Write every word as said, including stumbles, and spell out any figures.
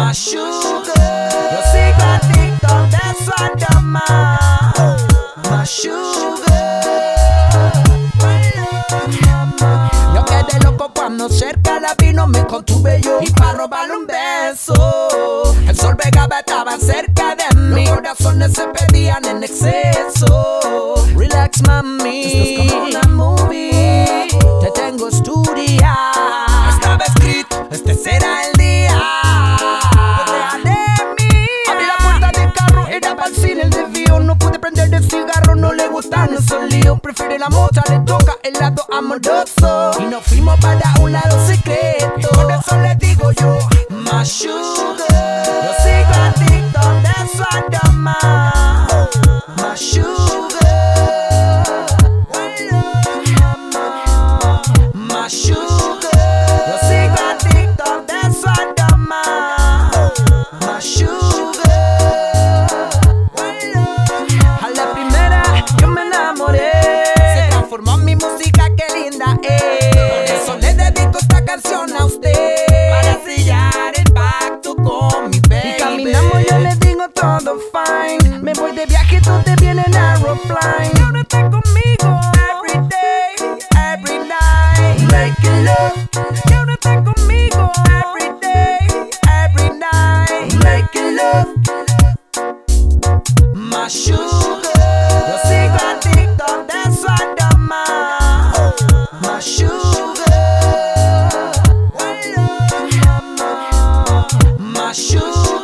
my sugar. Yo sigo adicto de su aroma, my sugar. Yo quedé loco cuando cerca la vi, no me contuve yo y pa' robarle un beso. El sol pegaba, estaba cerca de mí, los corazones se pedían en exceso. Relax, mami, esto es como una movie, te tengo estudiar. Estaba escrito, este será el día. Deja de mí. Abrí la puerta del carro, era para el cine, el desvío. No pude prender el cigarro, no le gustan esos líos. Prefiere la mocha, le toca el lado amoroso. Y nos fuimos para un lado secreto. Por eso le digo yo, my sugar. Yo sigo adicto de su aroma, my sugar. My sugar. Yo sigo adicto de su aroma, my sugar. A la primera yo me enamoré, se transformó en mi música, qué linda es. Por eso le dedico esta canción a usted, para sellar el pacto con mi baby. Y caminamos, yo le digo todo fine. Me voy de viaje, tú te vienes en aeroplane. Y ahora estás conmigo every day, every night, making love. Y ahora estás conmigo every day, every night, making love. My sugar. Yo sigo adicto de su aroma, my sugar. My sugar.